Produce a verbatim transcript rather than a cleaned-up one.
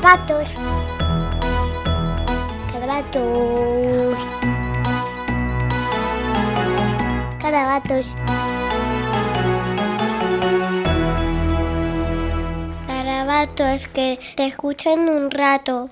Garabatos. Garabatos. Garabatos. Garabatos, que te escucho en un rato.